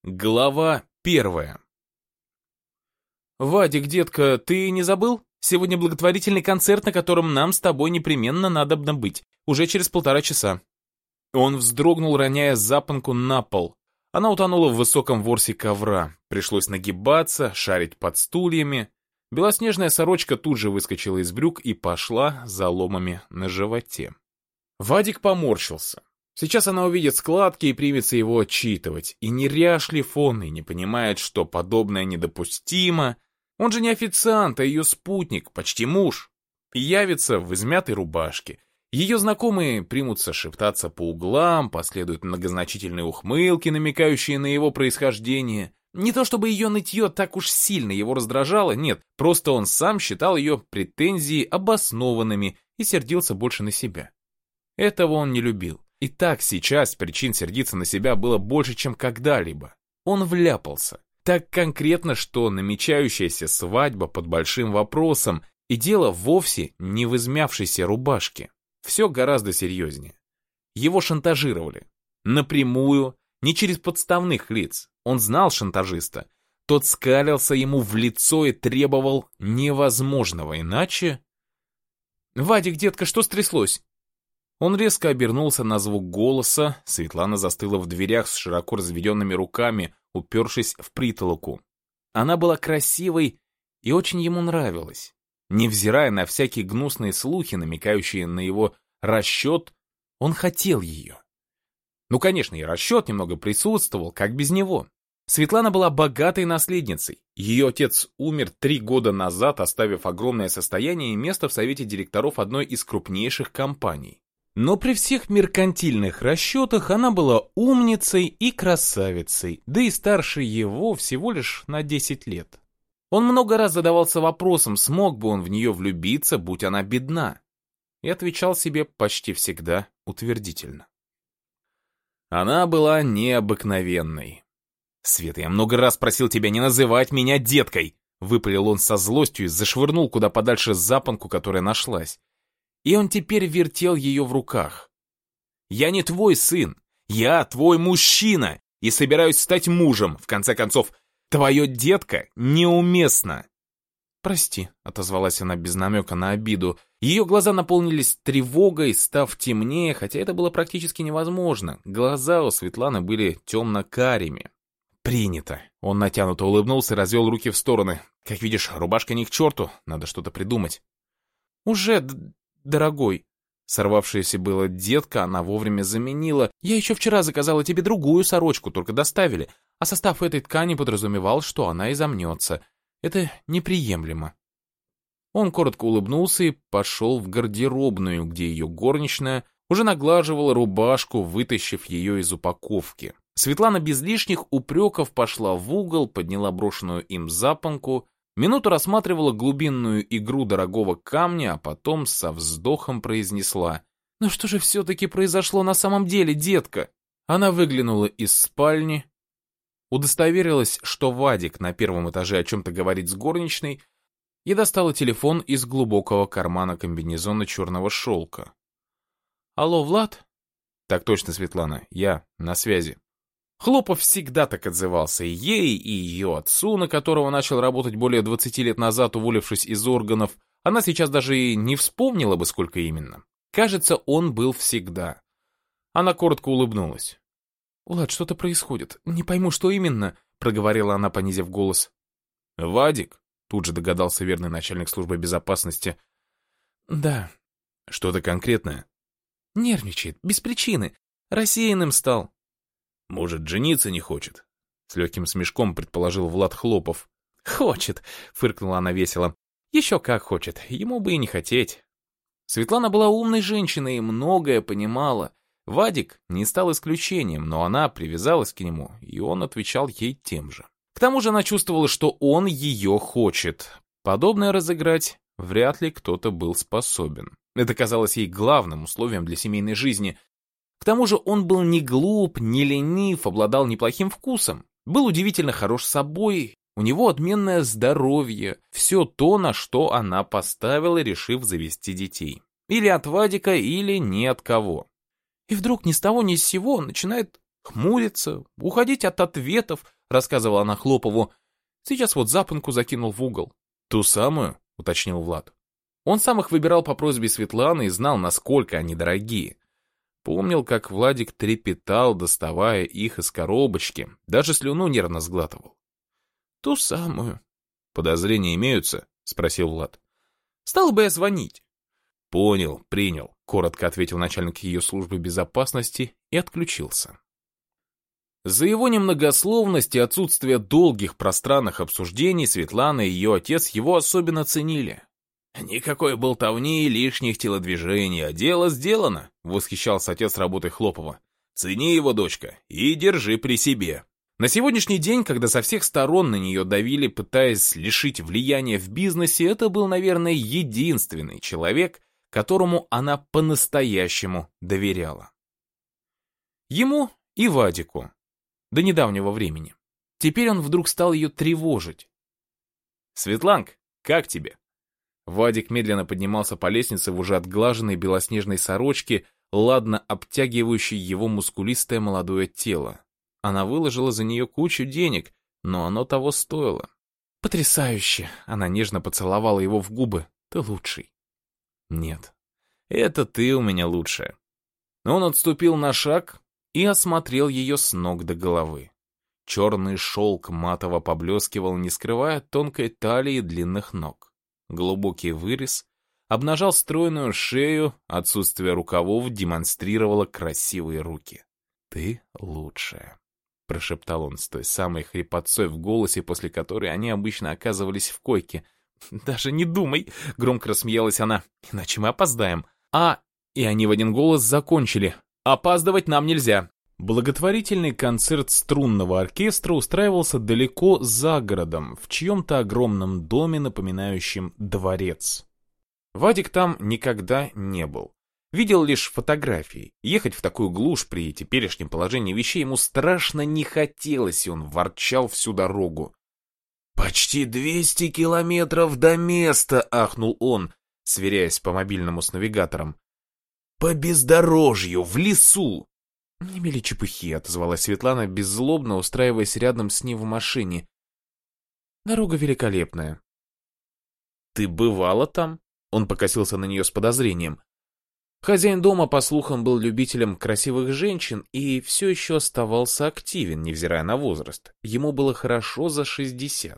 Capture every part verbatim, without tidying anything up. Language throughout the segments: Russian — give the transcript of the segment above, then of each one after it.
Глава первая. «Вадик, детка, ты не забыл? Сегодня благотворительный концерт, на котором нам с тобой непременно надобно быть. Уже через полтора часа». Он вздрогнул, роняя запонку на пол. Она утонула в высоком ворсе ковра. Пришлось нагибаться, шарить под стульями. Белоснежная сорочка тут же выскочила из брюк и пошла за ломами на животе. Вадик поморщился. Сейчас она увидит складки и примется его отчитывать. И неряшлив он, и не понимает, что подобное недопустимо. Он же не официант, а ее спутник, почти муж. И явится в измятой рубашке. Ее знакомые примутся шептаться по углам, последуют многозначительные ухмылки, намекающие на его происхождение. Не то чтобы ее нытье так уж сильно его раздражало, нет, просто он сам считал ее претензии обоснованными и сердился больше на себя. Этого он не любил. И так сейчас причин сердиться на себя было больше, чем когда-либо. Он вляпался. Так конкретно, что намечающаяся свадьба под большим вопросом, и дело вовсе не в измявшейся рубашке. Все гораздо серьезнее. Его шантажировали. Напрямую, не через подставных лиц. Он знал шантажиста. Тот скалился ему в лицо и требовал невозможного, иначе... «Вадик, детка, что стряслось?» Он резко обернулся на звук голоса. Светлана застыла в дверях с широко разведенными руками, упершись в притолоку. Она была красивой и очень ему нравилась. Невзирая на всякие гнусные слухи, намекающие на его расчет, он хотел ее. Ну, конечно, и расчет немного присутствовал, как без него. Светлана была богатой наследницей. Ее отец умер три года назад, оставив огромное состояние и место в совете директоров одной из крупнейших компаний. Но при всех меркантильных расчетах она была умницей и красавицей, да и старше его всего лишь на десять лет. Он много раз задавался вопросом, смог бы он в нее влюбиться, будь она бедна, и отвечал себе почти всегда утвердительно. Она была необыкновенной. «Света, я много раз просил тебя не называть меня деткой!» Выпалил он со злостью и зашвырнул куда подальше запонку, которая нашлась. И он теперь вертел ее в руках. «Я не твой сын, я твой мужчина, и собираюсь стать мужем. В конце концов, твое детка неуместно». «Прости», — отозвалась она без намека на обиду. Ее глаза наполнились тревогой, став темнее, хотя это было практически невозможно. Глаза у Светланы были темно-карими. «Принято». Он натянуто улыбнулся и развел руки в стороны. «Как видишь, рубашка не к черту, надо что-то придумать». «Уже... дорогой», сорвавшаяся была детка, она вовремя заменила. «Я еще вчера заказала тебе другую сорочку, только доставили, а состав этой ткани подразумевал, что она изомнется. Это неприемлемо». Он коротко улыбнулся и пошел в гардеробную, где ее горничная уже наглаживала рубашку, вытащив ее из упаковки. Светлана без лишних упреков пошла в угол, подняла брошенную им запонку, минуту рассматривала глубинную игру дорогого камня, а потом со вздохом произнесла: «Ну что же все-таки произошло на самом деле, детка?» Она выглянула из спальни, удостоверилась, что Вадик на первом этаже о чем-то говорит с горничной, и достала телефон из глубокого кармана комбинезона черного шелка. «Алло, Влад?» «Так точно, Светлана, я на связи». Хлопов всегда так отзывался и ей, и ее отцу, на которого начал работать более двадцати лет назад, уволившись из органов. Она сейчас даже и не вспомнила бы, сколько именно. Кажется, он был всегда. Она коротко улыбнулась. «Влад, что-то происходит. Не пойму, что именно», — проговорила она, понизив голос. «Вадик?» — тут же догадался верный начальник службы безопасности. «Да». «Что-то конкретное?» «Нервничает, без причины. Рассеянным стал». «Может, жениться не хочет?» С легким смешком предположил Влад Хлопов. «Хочет», — фыркнула она весело. «Еще как хочет, ему бы и не хотеть». Светлана была умной женщиной и многое понимала. Вадик не стал исключением, но она привязалась к нему, и он отвечал ей тем же. К тому же она чувствовала, что он ее хочет. Подобное разыграть вряд ли кто-то был способен. Это казалось ей главным условием для семейной жизни. К тому же он был не глуп, не ленив, обладал неплохим вкусом, был удивительно хорош собой, у него отменное здоровье, все то, на что она поставила, решив завести детей. Или от Вадика, или ни от кого. И вдруг ни с того ни с сего начинает Хмуриться, уходить от ответов, рассказывала она Хлопову. Сейчас вот запонку закинул в угол. Ту самую, уточнил Влад. Он сам их выбирал по просьбе Светланы и знал, насколько они дорогие. Помнил, как Владик трепетал, доставая их из коробочки, даже слюну нервно сглатывал. Ту самую. Подозрения имеются? Спросил Влад. Стал бы я звонить. Понял, принял, коротко ответил начальник ее службы безопасности и отключился. За его немногословность и отсутствие долгих пространных обсуждений Светлана и ее отец его особенно ценили. «Никакой болтовни и лишних телодвижений, а дело сделано», — восхищался отец работой Хлопова. «Цени его, дочка, и держи при себе». На сегодняшний день, когда со всех сторон на нее давили, пытаясь лишить влияния в бизнесе, это был, наверное, единственный человек, которому она по-настоящему доверяла. Ему и Вадику. До недавнего времени. Теперь он вдруг стал ее тревожить. «Светланка, как тебе?» Вадик медленно поднимался по лестнице в уже отглаженной белоснежной сорочке, ладно обтягивающей его мускулистое молодое тело. Она выложила за нее кучу денег, но оно того стоило. «Потрясающе!» — она нежно поцеловала его в губы. «Ты лучший». «Нет, это ты у меня лучшая». Он отступил на шаг и осмотрел ее с ног до головы. Черный шелк матово поблескивал, не скрывая тонкой талии и длинных ног. Глубокий вырез обнажал стройную шею, отсутствие рукавов демонстрировало красивые руки. «Ты лучшая», — прошептал он с той самой хрипотцой в голосе, после которой они обычно оказывались в койке. «Даже не думай», — громко рассмеялась она, — «иначе мы опоздаем». «А...» И они в один голос закончили. «Опаздывать нам нельзя». Благотворительный концерт струнного оркестра устраивался далеко за городом, в чьем-то огромном доме, напоминающем дворец. Вадик там никогда не был. Видел лишь фотографии. Ехать в такую глушь при теперешнем положении вещей ему страшно не хотелось, и он ворчал всю дорогу. «Почти двести километров до места!» — ахнул он, сверяясь по мобильному с навигатором. «По бездорожью, в лесу!» «Не мели чепухи», — отозвалась Светлана, беззлобно устраиваясь рядом с ним в машине. «Дорога великолепная». «Ты бывала там?» — он покосился на нее с подозрением. Хозяин дома, по слухам, был любителем красивых женщин и все еще оставался активен, невзирая на возраст. Ему было хорошо за шестьдесят.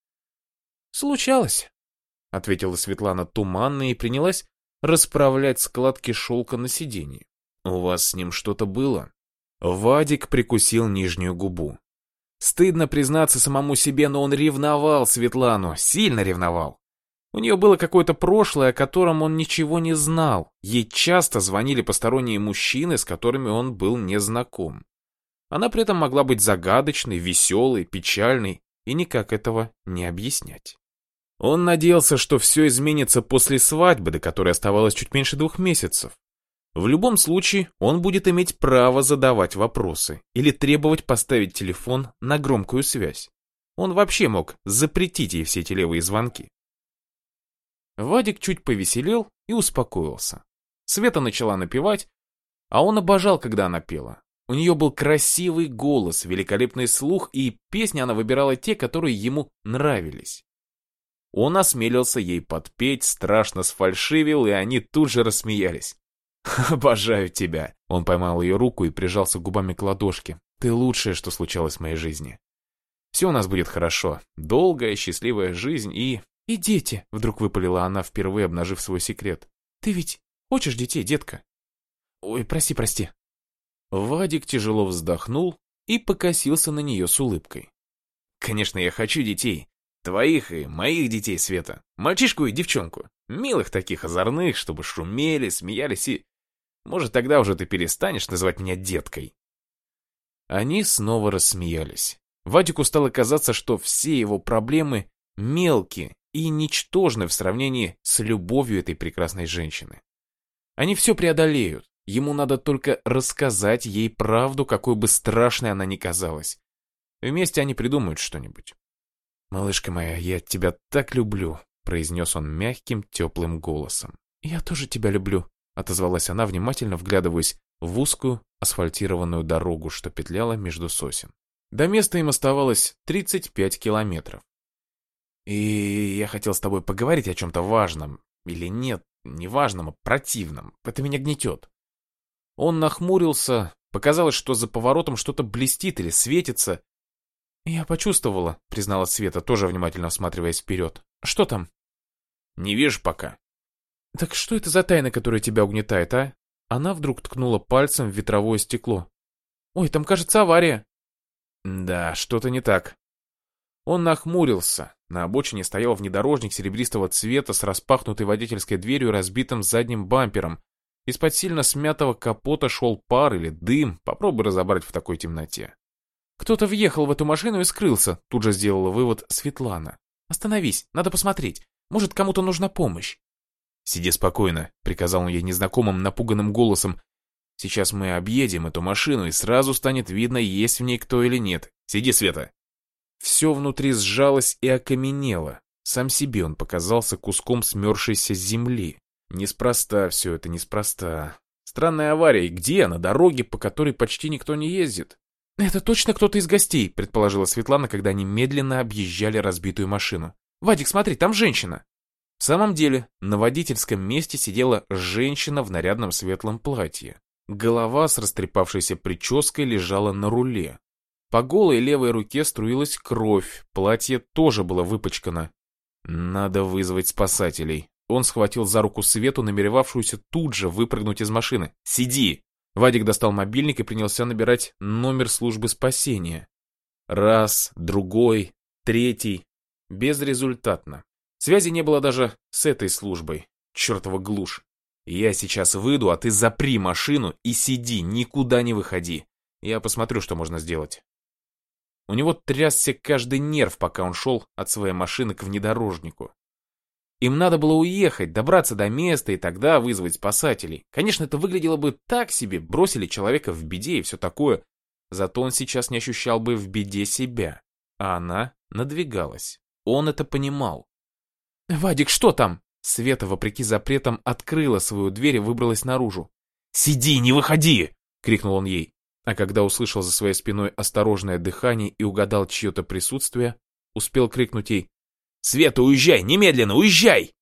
«Случалось», — ответила Светлана туманно и принялась расправлять складки шелка на сиденье. «У вас с ним что-то было?» Вадик прикусил нижнюю губу. Стыдно признаться самому себе, но он ревновал Светлану, сильно ревновал. У нее было какое-то прошлое, о котором он ничего не знал. Ей часто звонили посторонние мужчины, с которыми он был не знаком. Она при этом могла быть загадочной, веселой, печальной и никак этого не объяснять. Он надеялся, что все изменится после свадьбы, до которой оставалось чуть меньше двух месяцев. В любом случае, он будет иметь право задавать вопросы или требовать поставить телефон на громкую связь. Он вообще мог запретить ей все эти левые звонки. Вадик чуть повеселел и успокоился. Света начала напевать, а он обожал, когда она пела. У нее был красивый голос, великолепный слух, и песни она выбирала те, которые ему нравились. Он осмелился ей подпеть, страшно сфальшивил, и они тут же рассмеялись. «Обожаю тебя!» Он поймал ее руку и прижался губами к ладошке. «Ты лучшее, что случалось в моей жизни. Все у нас будет хорошо. Долгая, счастливая жизнь и...» «И дети!» — вдруг выпалила она, впервые обнажив свой секрет. «Ты ведь хочешь детей, детка?» «Ой, прости, прости». Вадик тяжело вздохнул и покосился на нее с улыбкой. «Конечно, я хочу детей. Твоих и моих детей, Света. Мальчишку и девчонку. Милых таких, озорных, чтобы шумели, смеялись и... Может, тогда уже ты перестанешь называть меня деткой?» Они снова рассмеялись. Вадику стало казаться, что все его проблемы мелкие и ничтожны в сравнении с любовью этой прекрасной женщины. Они все преодолеют. Ему надо только рассказать ей правду, какой бы страшной она ни казалась. Вместе они придумают что-нибудь. «Малышка моя, я тебя так люблю», — произнес он мягким, теплым голосом. «Я тоже тебя люблю», — отозвалась она, внимательно вглядываясь в узкую асфальтированную дорогу, что петляла между сосен. До места им оставалось тридцать пять километров. И я хотел с тобой поговорить о чем-то важном. Или нет, не важном, а противном. Это меня гнетет. Он нахмурился. Показалось, что за поворотом что-то блестит или светится. Я почувствовала, призналась Света, тоже внимательно всматриваясь вперед. Что там? Не вижу пока. Так что это за тайна, которая тебя угнетает, а? Она вдруг ткнула пальцем в ветровое стекло. Ой, там, кажется, авария. Да, что-то не так. Он нахмурился. На обочине стоял внедорожник серебристого цвета с распахнутой водительской дверью и разбитым задним бампером. Из-под сильно смятого капота шел пар или дым. Попробуй разобрать в такой темноте. Кто-то въехал в эту машину и скрылся, тут же сделала вывод Светлана. Остановись, надо посмотреть. Может, кому-то нужна помощь. Сиди спокойно, приказал он ей незнакомым напуганным голосом. Сейчас мы объедем эту машину, и сразу станет видно, есть в ней кто или нет. Сиди, Света. Все внутри сжалось и окаменело. Сам себе он показался куском смерзшейся земли. Неспроста все это, неспроста. Странная авария, и где? На дороге, по которой почти никто не ездит. Это точно кто-то из гостей, предположила Светлана, когда они медленно объезжали разбитую машину. Вадик, смотри, там женщина. В самом деле, на водительском месте сидела женщина в нарядном светлом платье. Голова с растрепавшейся прической лежала на руле. По голой левой руке струилась кровь, платье тоже было выпачкано. Надо вызвать спасателей. Он схватил за руку Свету, намеревавшуюся тут же выпрыгнуть из машины. «Сиди!» Вадик достал мобильник и принялся набирать номер службы спасения. Раз, другой, третий. Безрезультатно. Связи не было даже с этой службой. Чертова глушь. Я сейчас выйду, а ты запри машину и сиди, никуда не выходи. Я посмотрю, что можно сделать. У него трясся каждый нерв, пока он шел от своей машины к внедорожнику. Им надо было уехать, добраться до места и тогда вызвать спасателей. Конечно, это выглядело бы так себе, бросили человека в беде и все такое. Зато он сейчас не ощущал бы в беде себя. А она надвигалась. Он это понимал. «Вадик, что там?» Света, вопреки запретам, открыла свою дверь и выбралась наружу. «Сиди, не выходи!» — крикнул он ей. А когда услышал за своей спиной осторожное дыхание и угадал чье-то присутствие, успел крикнуть ей: «Света, уезжай! Немедленно, уезжай!»